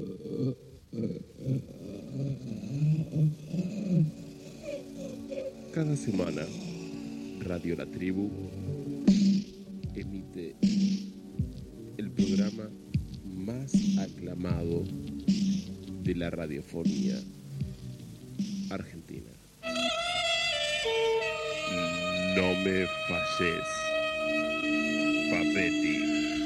Cada semana, Radio La Tribu emite el programa más aclamado de la radiofonía argentina. No me falles, Papetti.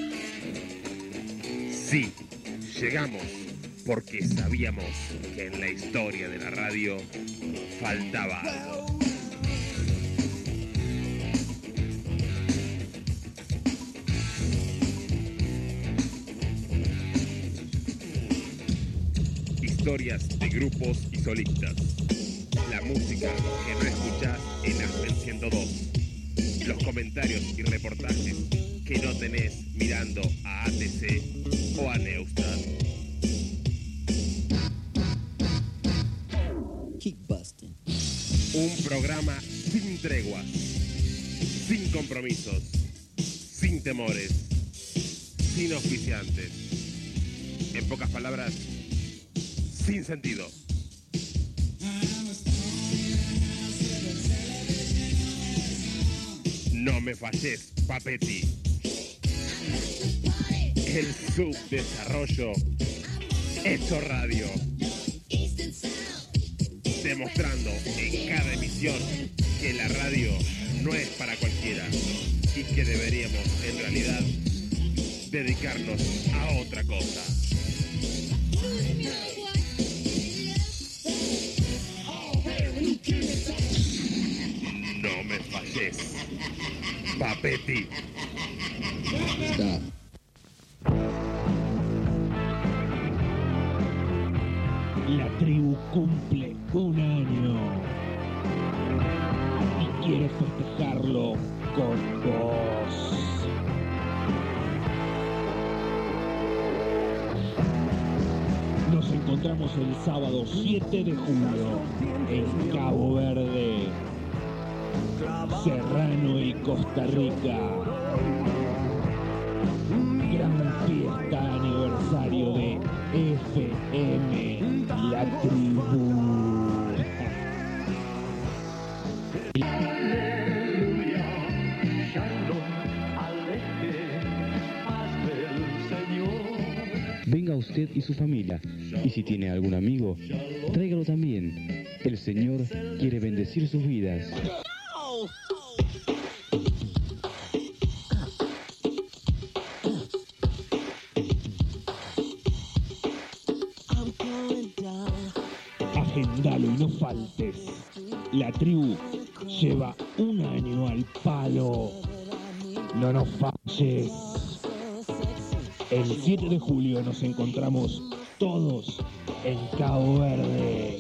Sí, llegamos porque sabíamos que en la historia de la radio faltaba algo. Historias de grupos y solistas. La música que no escuchás en Aspen 102. Los comentarios y reportajes que no tenés mirando a ATC o a Neustadt. Un programa sin treguas, sin compromisos, sin temores, sin oficiantes. En pocas palabras, sin sentido. No me falles, Papetti. El subdesarrollo hecho radio. Demostrando en cada emisión que la radio no es para cualquiera y que deberíamos, en realidad, dedicarnos a otra cosa. No me falles, Papetti. Stop. La tribu cumple un año y quiere festejarlo con vos. Nos encontramos el sábado 7 de julio en Cabo Verde, Serrano y Costa Rica. Gran fiesta aniversario de FM La Tribu. Venga usted y su familia, y si tiene algún amigo, tráigalo también. El Señor quiere bendecir sus vidas. Agendalo y no faltes. La tribu lleva un año al palo. No nos falles. El 7 de julio nos encontramos todos en Cabo Verde.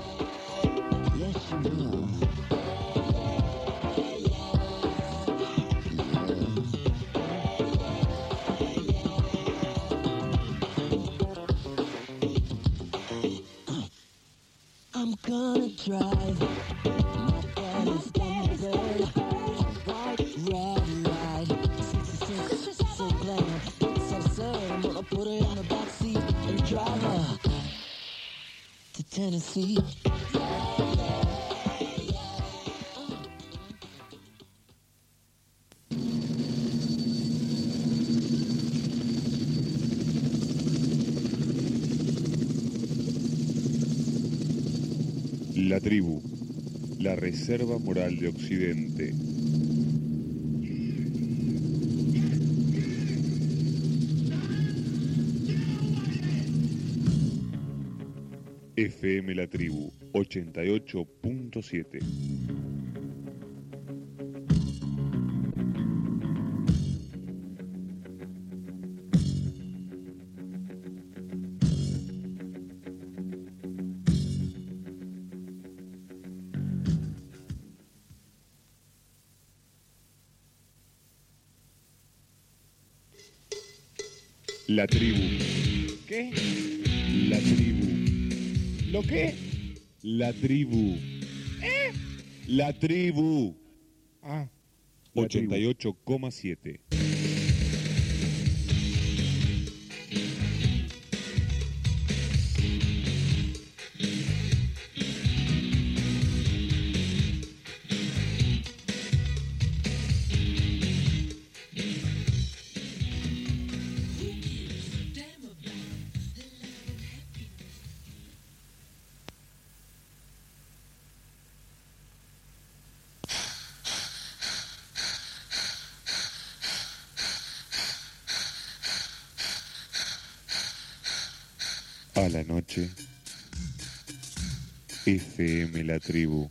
I'm gonna drive my daddy's Thunderbird, red light, 66, so glam, so absurd. I'm gonna put her in the backseat and drive her to Tennessee. La tribu, la reserva moral de Occidente. FM La Tribu 88.7. La tribu. ¿Qué? La tribu. ¿Lo qué? La tribu. La tribu. Ah. 88,7. A la noche, FM La Tribu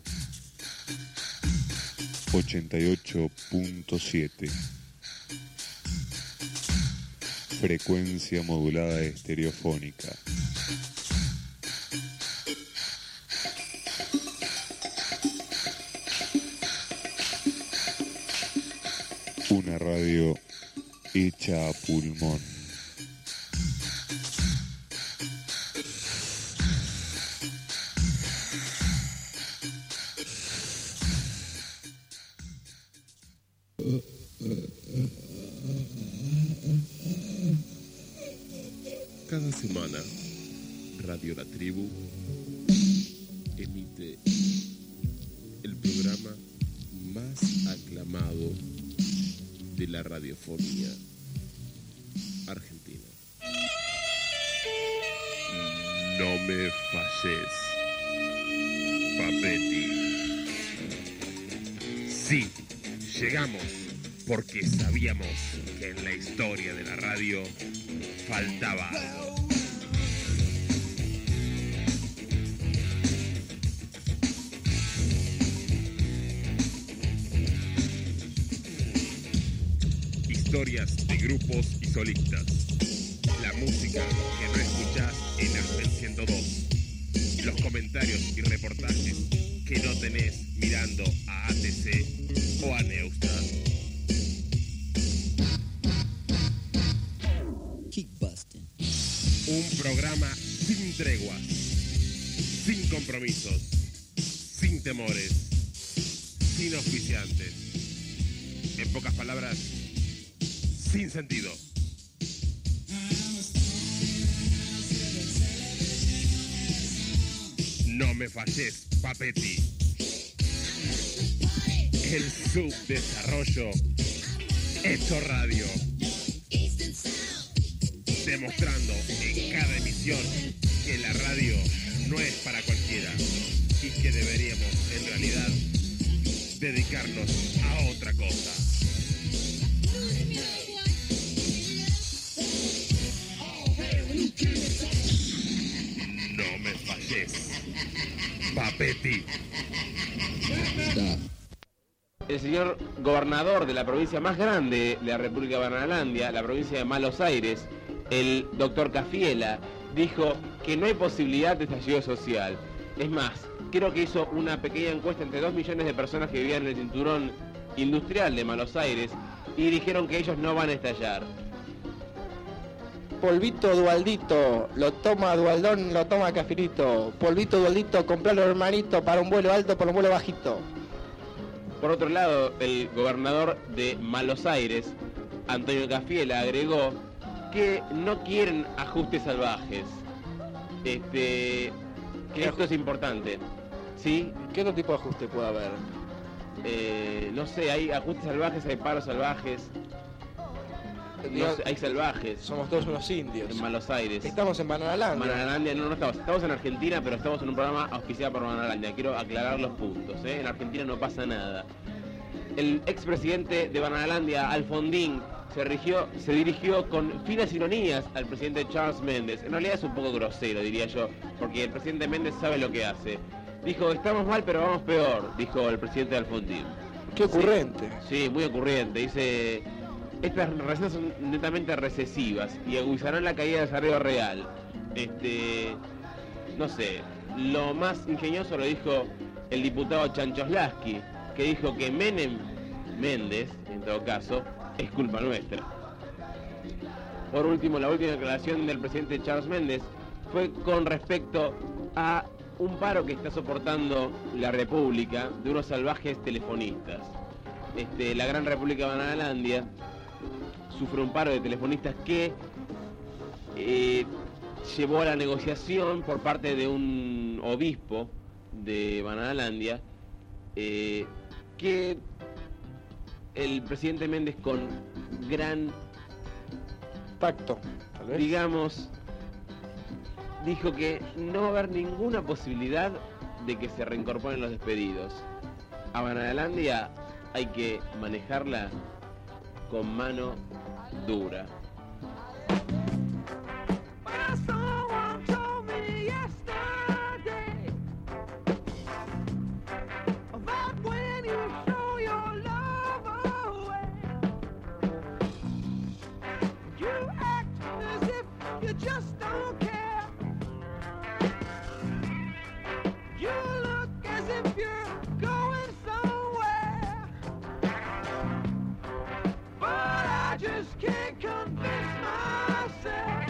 88.7. Frecuencia modulada estereofónica. Una radio hecha a pulmón. Cada semana, Radio La Tribu emite el programa más aclamado de la radiofonía argentina. No me falles, Papetti. Sí, llegamos porque sabíamos que en la historia de la radio faltaba algo. Historias de grupos y solistas. La música que no escuchás en Aspen 102. Los comentarios y reportajes que no tenés mirando a ATC o a Neustadt. Un programa sin treguas, sin compromisos, sin temores, sin auspiciantes. En pocas palabras, sin sentido. No me falles, Papetti. El subdesarrollo hecho radio. Demostrando en cada emisión que la radio no es para cualquiera y que deberíamos, en realidad, dedicarnos a otra cosa. No me falles, Papetti. Stop. El señor gobernador de la provincia más grande de la República de Bananalandia, la provincia de Malos Aires, el doctor Cafiela, dijo que no hay posibilidad de estallido social. Es más, creo que hizo una pequeña encuesta entre 2 millones de personas que vivían en el cinturón industrial de Malos Aires y dijeron que ellos no van a estallar. Polvito Dualdito, lo toma Dualdón, lo toma Cafirito. Polvito Dualdito, compralo hermanito para un vuelo alto, para un vuelo bajito. Por otro lado, el gobernador de Malos Aires, Antonio Cafiela, agregó que no quieren ajustes salvajes. Que esto es importante. ¿Sí? ¿Qué otro tipo de ajuste puede haber? No sé, hay ajustes salvajes, hay paros salvajes. No sé, hay salvajes Somos todos unos indios. en Malos Aires. Estamos en Bananalandia. Bananalandia no estamos. Estamos en Argentina, pero estamos en un programa auspiciado por Bananalandia. Quiero aclarar los puntos, ¿eh? En Argentina no pasa nada. El expresidente de Bananalandia, Alfondín, se dirigió con finas ironías al presidente Charles Méndez. En realidad es un poco grosero, diría yo, porque el presidente Méndez sabe lo que hace. Dijo, estamos mal, pero vamos peor, dijo el presidente Alfondín. Qué ocurrente. Sí, muy ocurriente. Dice, estas recetas son netamente recesivas y agudizarán la caída del salario real. No sé, lo más ingenioso lo dijo el diputado Chanchoslaski, que dijo que Méndez, en todo caso, es culpa nuestra. Por último, la última declaración del presidente Charles Méndez fue con respecto a un paro que está soportando la República de unos salvajes telefonistas. La gran República de Bananalandia sufre un paro de telefonistas que llevó a la negociación por parte de un obispo de Bananalandia que el presidente Méndez, con gran Tacto, tal vez. digamos, dijo que no va a haber ninguna posibilidad de que se reincorporen los despedidos. A Bananalandia hay que manejarla con mano dura. But someone told You just don't care. You look as if you're going somewhere, but I just can't convince myself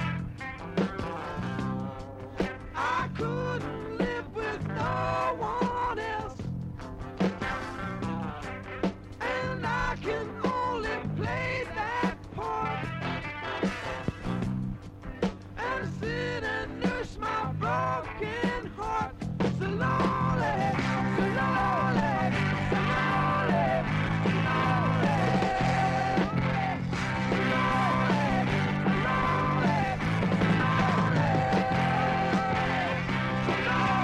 I couldn't live with no one else, and I can only play that part and sit and nurse my broken heart. So lonely, so lonely, so lonely, so lonely, so lonely, so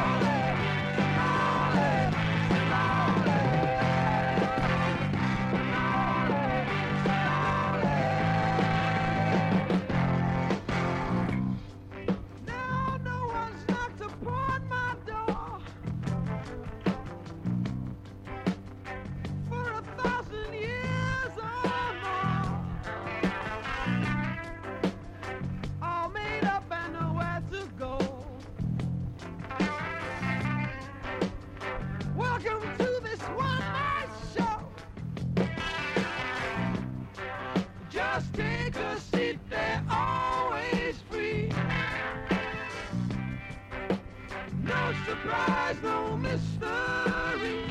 now no one's knocked upon my door for 1,000 years or more. All made up and nowhere to go. Welcome to this one-night show. Just take a seat, they're always free. No surprise, no mystery.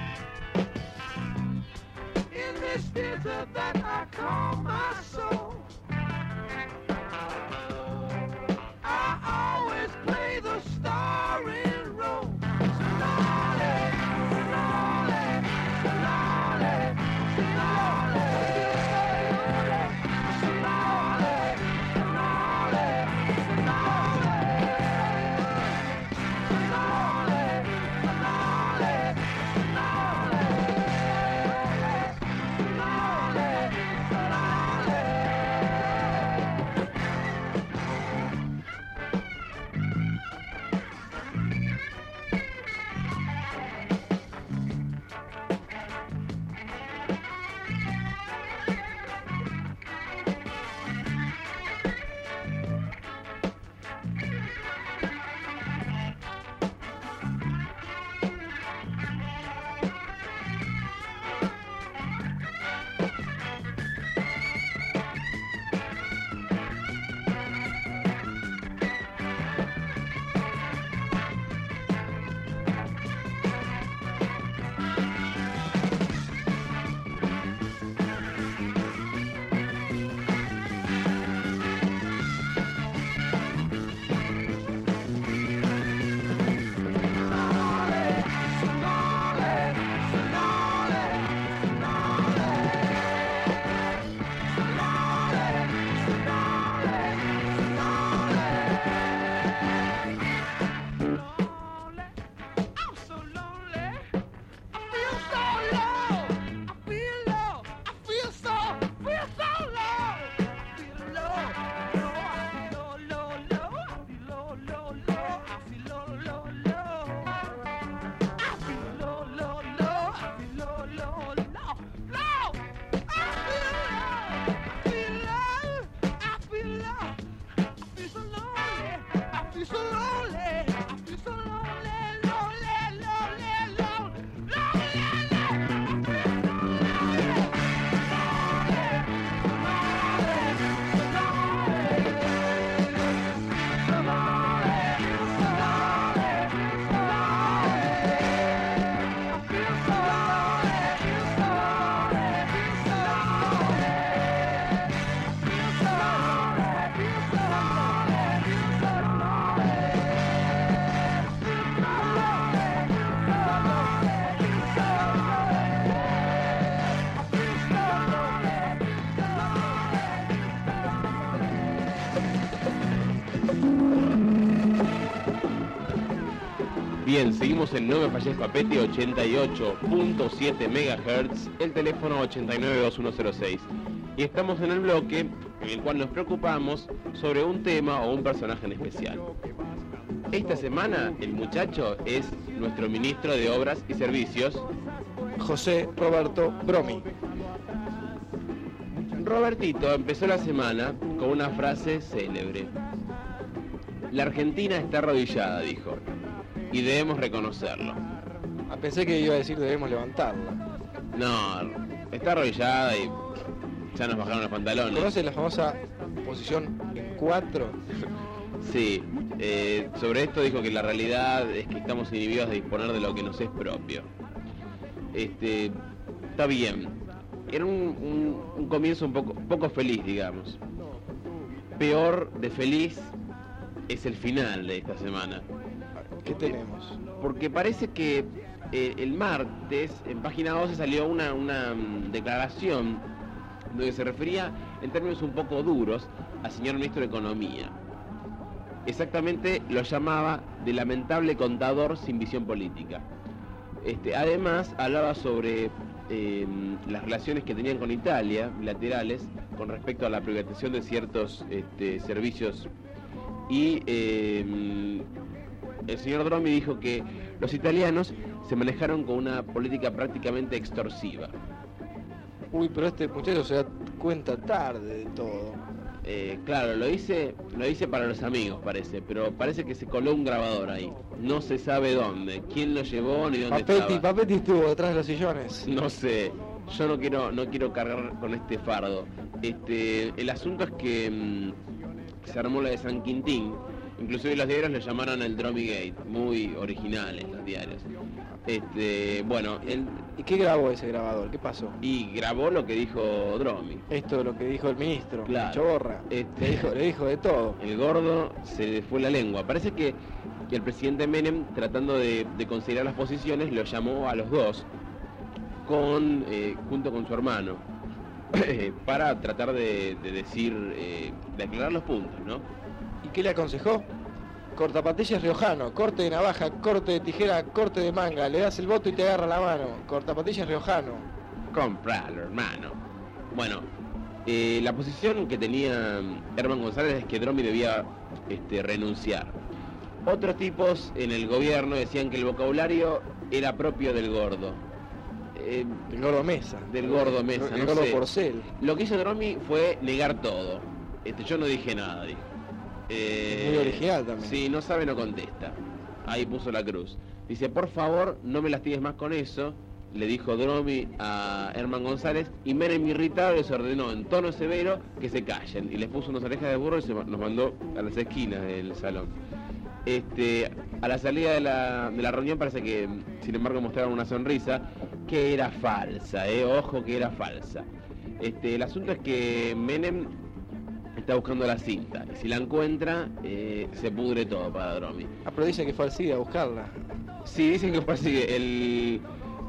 In this theater that I call my soul, I always play the starring role. So lonely, so lonely, so lonely, so lonely, so lonely, so lonely, so lonely, so lonely, so lonely, so lonely, so lonely, so lonely. Bien, seguimos en No Me Falles Papete, 88.7 MHz, el teléfono 892106. Y estamos en el bloque en el cual nos preocupamos sobre un tema o un personaje en especial. Esta semana el muchacho es nuestro ministro de Obras y Servicios, José Roberto Bromi. Robertito empezó la semana con una frase célebre. La Argentina está arrodillada, dijo, y debemos reconocerlo. Pensé que iba a decir debemos levantarla. No, está arrodillada y ya nos bajaron los pantalones. ¿Conoces la famosa posición en 4? Sí, sobre esto dijo que la realidad es que estamos inhibidos de disponer de lo que nos es propio. Está bien. Era un comienzo un poco feliz, digamos. Peor de feliz es el final de esta semana. ¿Qué tenemos? Porque parece que el martes en página 12 salió una declaración donde se refería en términos un poco duros al señor ministro de Economía. Exactamente lo llamaba de lamentable contador sin visión política. Además hablaba sobre las relaciones que tenían con Italia, bilaterales, con respecto a la privatización de ciertos servicios. Y el señor Dromi dijo que los italianos se manejaron con una política prácticamente extorsiva. Uy, pero este muchacho se da cuenta tarde de todo. Claro, lo hice para los amigos, parece, pero parece que se coló un grabador ahí. No se sabe dónde, quién lo llevó ni dónde estaba. Papetti estuvo detrás de los sillones. No sé, yo no quiero cargar con este fardo. El asunto es que se armó la de San Quintín. Inclusive los diarios lo llamaron el Dromi Gate, muy originales los diarios. Bueno, ¿Y qué grabó ese grabador? ¿Qué pasó? Y grabó lo que dijo Dromi. Esto es lo que dijo el ministro, claro. Choborra. Le dijo de todo. El gordo se le fue la lengua. Parece que el presidente Menem, tratando de considerar las posiciones, lo llamó a los dos junto con su hermano para tratar de decir, de aclarar los puntos, ¿no? ¿Y qué le aconsejó? Cortapatillas riojano, corte de navaja, corte de tijera, corte de manga, le das el voto y te agarra la mano. Cortapatillas riojano. Compralo, hermano. Bueno, la posición que tenía Herman González es que Dromi debía renunciar. Otros tipos en el gobierno decían que el vocabulario era propio del gordo. Del gordo Mesa. Del gordo Mesa, El gordo Porcel. Lo que hizo Dromi fue negar todo. Yo no dije nada, dijo. Muy original también. Sí, no sabe, no contesta. Ahí puso la cruz. Dice, por favor, no me lastimes más con eso, le dijo Dromi a Herman González, y Menem irritado les ordenó en tono severo que se callen, y les puso unas orejas de burro y nos mandó a las esquinas del salón. A la salida de la reunión parece que, sin embargo, mostraron una sonrisa que era falsa, ojo que era falsa. El asunto es que Menem está buscando la cinta, y si la encuentra, se pudre todo para Dromi. Ah, pero dicen que fue al CIDE a buscarla. Sí, dicen que fue así. El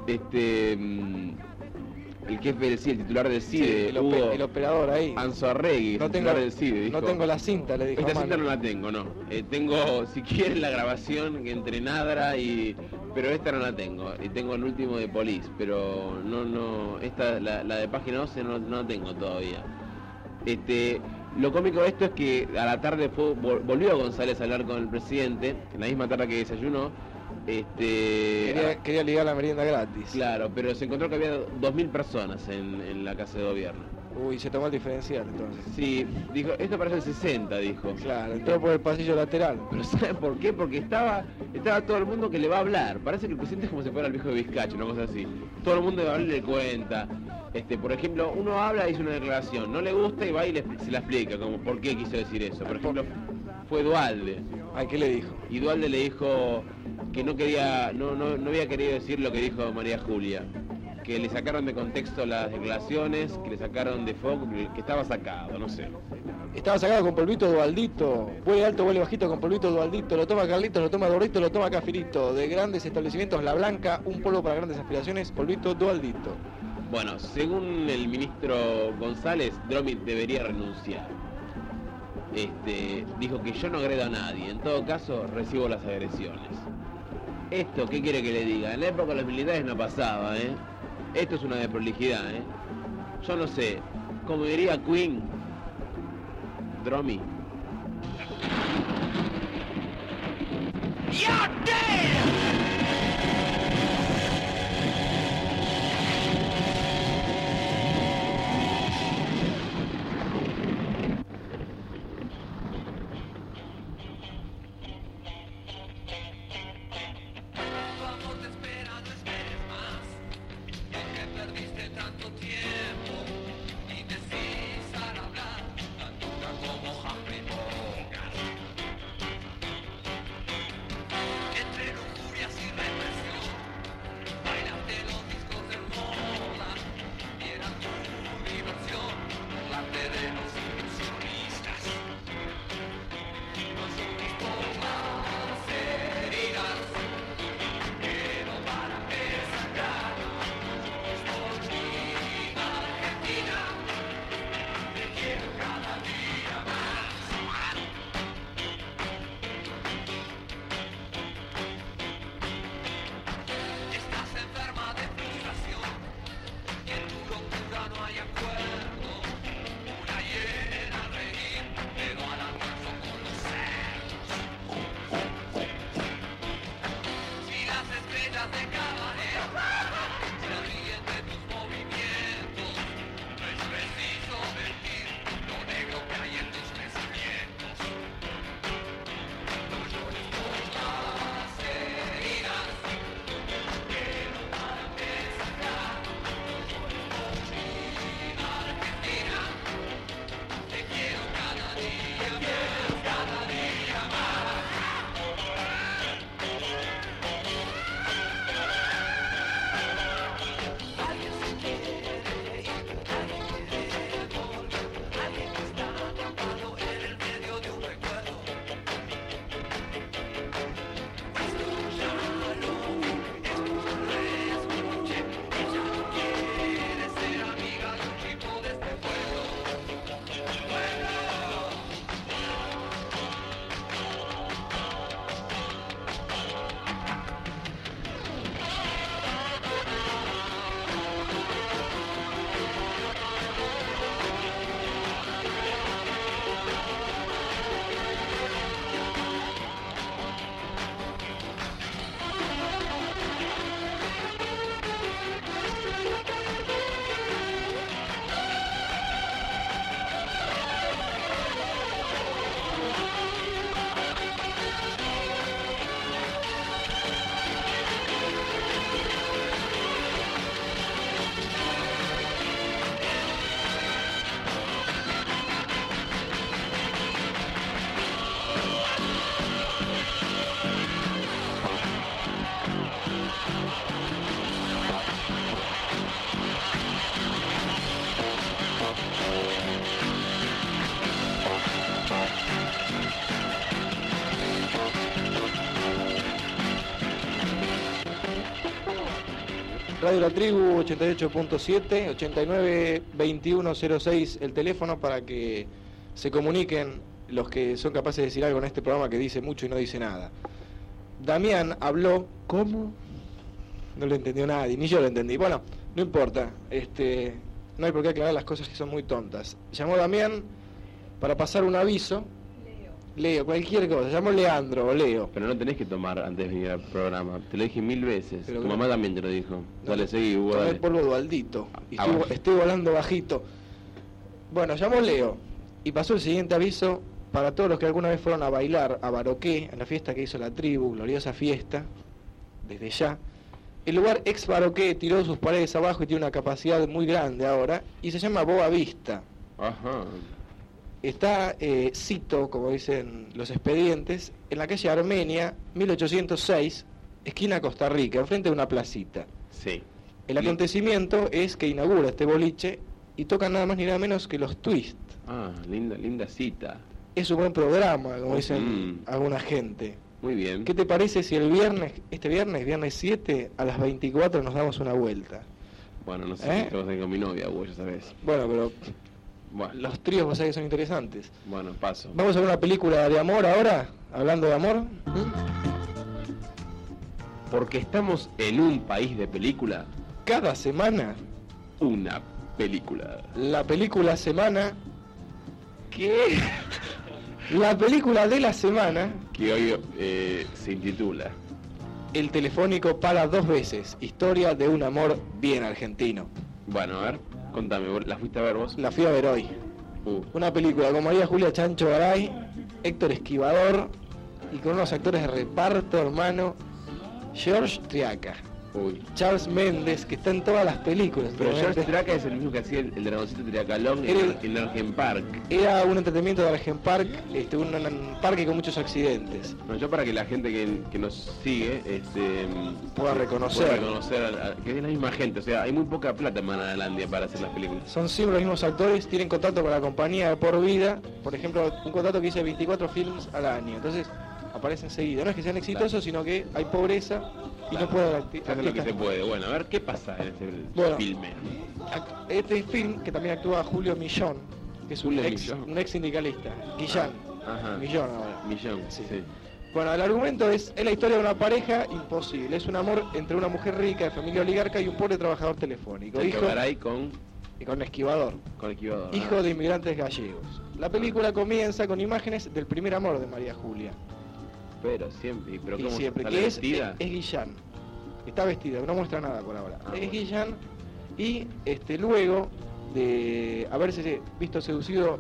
jefe del CIDE, el titular del CIDE, sí, el operador ahí. Anzoarregui, titular del CIDE, dijo, no tengo la cinta, le dijo. Esta cinta no la tengo, no. Tengo, si quieren, la grabación entre Nadra pero esta no la tengo. Y tengo el último de Police, pero no, esta, la de página 12 no la tengo todavía. Lo cómico de esto es que a la tarde volvió González a hablar con el presidente, en la misma tarde que desayunó. Quería ligar la merienda gratis. Claro, pero se encontró que había 2.000 personas en la casa de gobierno. Uy, se tomó el diferencial entonces. Sí, dijo, esto parece el 60, dijo. Claro, entró por el pasillo lateral. Pero ¿sabe por qué? Porque estaba todo el mundo que le va a hablar. Parece que el presidente es como si fuera el viejo de Vizcacho, una cosa así. Todo el mundo va a hablar y le cuenta. Por ejemplo, uno habla y dice una declaración, no le gusta y va y se la explica, como por qué quiso decir eso. Por ejemplo, fue Duhalde. Ay, ¿qué le dijo? Y Duhalde le dijo que no había querido decir lo que dijo María Julia. Que le sacaron de contexto las declaraciones, que le sacaron de foco, que estaba sacado, no sé. Estaba sacado con polvito Dualdito. Huele alto, huele bajito con polvito Dualdito. Lo toma Carlitos, lo toma Gordito, lo toma Cafirito. De grandes establecimientos, La Blanca, un polvo para grandes aspiraciones, polvito Dualdito. Bueno, según el ministro González, Dromi debería renunciar. Dijo que yo no agredo a nadie, en todo caso recibo las agresiones. Esto, ¿qué quiere que le diga? En la época de los militares no pasaba, Esto es una desprolijidad, Yo no sé, como diría Queen, Dromi. You're dead! Radio La Tribu 88.7, 89-2106 el teléfono para que se comuniquen los que son capaces de decir algo en este programa que dice mucho y no dice nada. Damián habló, ¿cómo? No lo entendió nadie, ni yo lo entendí. Bueno, no importa, no hay por qué aclarar las cosas que son muy tontas. Llamó Damián para pasar un aviso. Leo, cualquier cosa, llamó Leandro o Leo. Pero no tenés que tomar antes de venir al programa, te lo dije 1000 veces. Pero tu mamá también te lo dijo. Dale, seguí, Hugo, Tomé dale. polvo Dualdito y Abajo. estoy volando bajito. Bueno, llamó Leo y pasó el siguiente aviso para todos los que alguna vez fueron a bailar a Baroqué, en la fiesta que hizo La Tribu, gloriosa fiesta, desde ya. El lugar ex Baroqué tiró sus paredes abajo y tiene una capacidad muy grande ahora y se llama Boa Vista. Ajá. Está, cito, como dicen los expedientes, en la calle Armenia, 1806, esquina Costa Rica, enfrente de una placita. Sí. El acontecimiento es que inaugura este boliche y tocan nada más ni nada menos que los Twist. Ah, linda cita. Es un buen programa, como dicen alguna gente. Muy bien. ¿Qué te parece si el viernes 7, a las 24 nos damos una vuelta? Bueno, no sé si te vas a ir con mi novia, Hugo, ya sabes. Bueno, pero Bueno, los tríos vos sabés que son interesantes. bueno, paso. Vamos a ver una película de amor ahora, hablando de amor. Porque estamos en un país de película, Cada semana, una película. la película semana... ¿Qué? La película de la semana, Que hoy se intitula. El telefónico para 2 veces, historia de un amor bien argentino. Bueno, a ver, contame, ¿vos ¿la fuiste a ver vos? La fui a ver hoy. Una película con María Julia Chancho Garay, Héctor Esquivador y con unos actores de reparto, hermano, George Triaca, Charles Méndez, que está en todas las películas. Pero realmente. George Triaca es el mismo que hacía el dragoncito Triacalón en Argen Park. Era un entretenimiento de Argen Park, un parque con muchos accidentes. No, yo para que la gente que nos sigue Pueda reconocer. que es la misma gente, o sea, hay muy poca plata en Manadalandia para hacer las películas. Son siempre los mismos actores, tienen contrato con la compañía de por vida, por ejemplo, un contrato que dice 24 films al año, entonces aparecen seguidos. No es que sean exitosos, sino que hay pobreza y no pueden Hacen lo que se puede. Bueno, a ver, ¿qué pasa en este filme? Este film, que también actúa Julio Millón, que es un ex sindicalista, Guillán. Ajá. Millón ahora. Millón, sí. Bueno, el argumento es la historia de una pareja imposible. Es un amor entre una mujer rica de familia oligarca y un pobre trabajador telefónico. Garay con Esquivador. Hijo de inmigrantes gallegos. La película comienza con imágenes del primer amor de María Julia. Pero siempre, pero Y ¿cómo siempre, sale que vestida? es Guillán. Está vestida, no muestra nada por ahora. Ah, es bueno. Guillán y luego de haberse visto seducido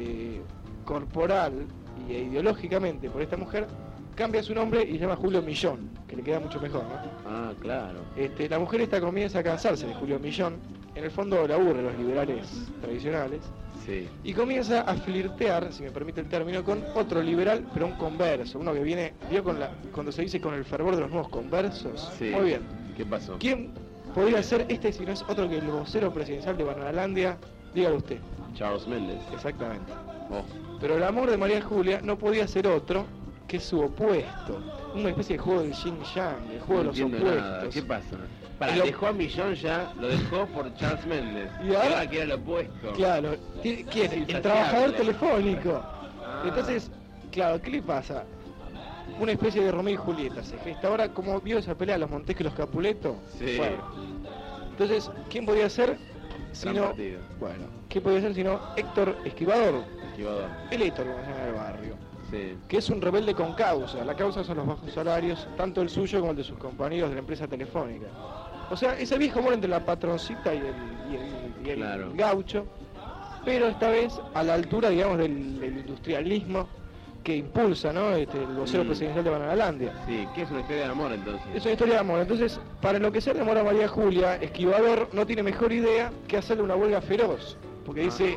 corporal e ideológicamente por esta mujer, cambia su nombre y se llama Julio Millón, que le queda mucho mejor, ¿no? Ah, claro. La mujer esta comienza a cansarse de Julio Millón, en el fondo le aburre los liberales tradicionales, Sí. y comienza a flirtear, si me permite el término, con otro liberal, pero un converso, uno que viene, vio cuando se dice con el fervor de los nuevos conversos. Sí. Muy bien. ¿Qué pasó? ¿Quién podría ser si no es otro que el vocero presidencial de Bananalandia? Dígalo usted. Charles Méndez. Exactamente. Oh. Pero el amor de María Julia no podía ser otro que su opuesto, una especie de juego del yin yang, el juego de los entiendo opuestos. nada. ¿Qué pasa? Dejó a Millón ya, lo dejó por Charles Méndez. Y ahora que era lo opuesto. Claro, ¿quién? El Insaciable. trabajador telefónico. Ah. Entonces, claro, ¿qué le pasa? Una especie de Romeo y Julieta se gesta. Ahora, como vio esa pelea de los Montesco y los Capuleto, Sí. bueno. Entonces, ¿quién podía ser si Gran no? partido. Bueno, ¿quién podía ser si no Héctor Esquivador? Esquivador. El Héctor, como se llama en el barrio. Sí. Que es un rebelde con causa. La causa son los bajos salarios, tanto el suyo como el de sus compañeros de la empresa telefónica. O sea, ese viejo amor entre la patroncita y el Claro. gaucho, pero esta vez a la altura, digamos, del industrialismo que impulsa, ¿no? El vocero presidencial de Bananalandia. Sí, que es una historia de amor entonces. Es una historia de amor. Entonces, para enloquecer de amor a María Julia, Esquivador no tiene mejor idea que hacerle una huelga feroz, porque dice,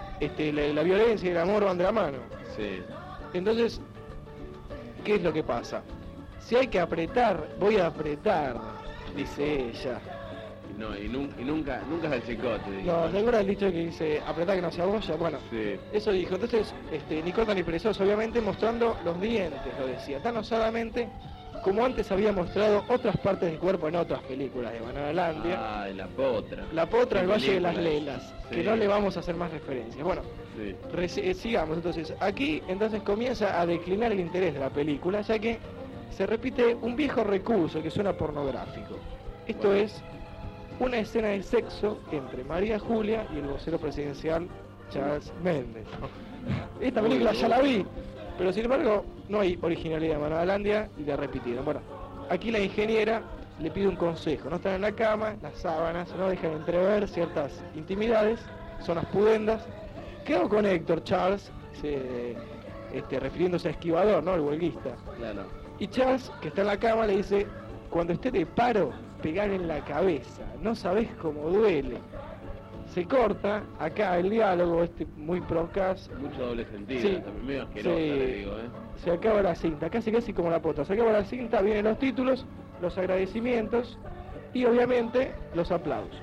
la violencia y el amor van de la mano. Sí. Entonces, ¿qué es lo que pasa? Si hay que apretar, voy a apretar, dice ella. No, y nunca es el chicote. No, ¿te acuerdas el dicho que dice apretar que no se abolla? Bueno, Sí. eso dijo. Entonces, ni corta ni perezoso, obviamente mostrando los dientes, lo decía, tan osadamente como antes había mostrado otras partes del cuerpo en otras películas de Bananalandia. Ah, la potra. La potra, el Qué Valle de las película. Lelas, Sí. que no le vamos a hacer más referencias. Bueno, Sí. sigamos entonces. Aquí entonces comienza a declinar el interés de la película, ya que se repite un viejo recurso que suena pornográfico. Esto Bueno. es una escena de sexo entre María Julia y el vocero presidencial Charles Méndez. Esta película ya la vi, pero sin embargo no hay originalidad de Bananalandia y la repitieron. Bueno, aquí la ingeniera le pide un consejo. No están en la cama, las sábanas no dejan entrever ciertas intimidades, zonas pudendas. ¿Qué hago con Héctor, Charles? Refiriéndose a Esquivador, ¿no? El huelguista. Claro. Y Charles, que está en la cama, le dice, cuando esté de paro, pegar en la cabeza, no sabés cómo duele. Se corta acá el diálogo, muy procas. Mucho doble sentido, Sí. también medio asquerosa, Sí. le digo, Se acaba la cinta, casi como la potra. Se acaba la cinta, vienen los títulos, los agradecimientos y obviamente los aplausos.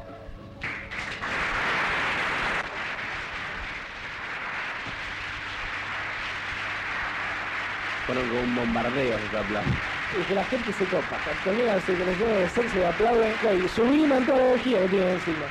Fueron como un bombardeo ese aplauso. Y que la gente se copa. Termina la selección de ser, se aplauden. Y subliman toda la energía que tienen encima.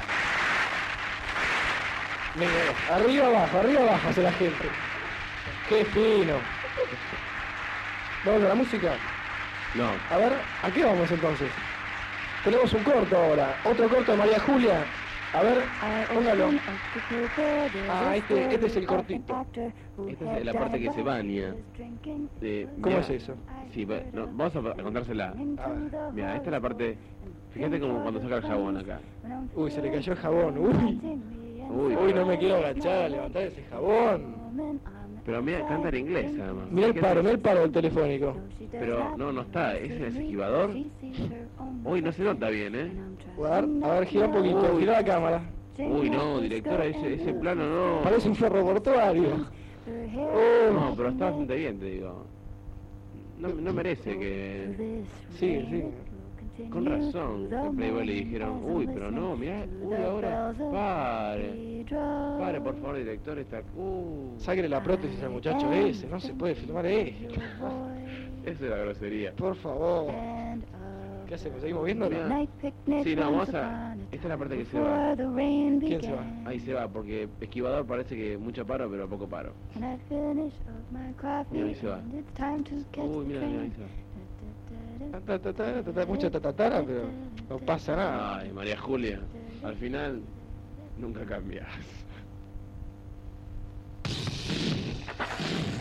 Venga, arriba abajo hace la gente. Qué fino. ¿Vamos a la música? No. A ver, ¿a qué vamos entonces? Tenemos un corto ahora. Otro corto de María Julia. A ver, póngalo. Ah, este es el cortito. Esta es la parte que se baña. ¿Cómo Mirá. es eso? Sí, no, vamos a contársela. A ver. Mira, esta es la parte. Fíjate como cuando saca el jabón acá. Uy, se le cayó el jabón. Uy, no me quiero agachar a levantar ese jabón. Pero mira, canta en inglés además. Mira el Fíjate. paro del telefónico. Pero no está. ¿Ese es esquivador? Uy, no se nota bien, ¿eh? A ver, gira un poquito, gira la cámara. Uy, no, directora, ese plano no. Parece un ferro portuario. No, pero está bastante bien, te digo. No merece que... Sí. Con razón, en Playboy le dijeron, uy, pero no, mirá, uy, ahora, pare, por favor, director, está... Sáquele la prótesis al muchacho ese, no se puede filmar esto. Esa es la grosería. Por favor. ¿Qué hacemos? ¿Seguimos viéndolo? Sí, no, vamos a... Esta es la parte que se va. ¿Quién se va? Ahí se va, porque esquivador parece que mucho paro, pero poco paro. Mira, ahí se va. Uy, mira, ahí se va. Mucha tatatara, pero no pasa nada. Ay, María Julia, al final nunca cambias.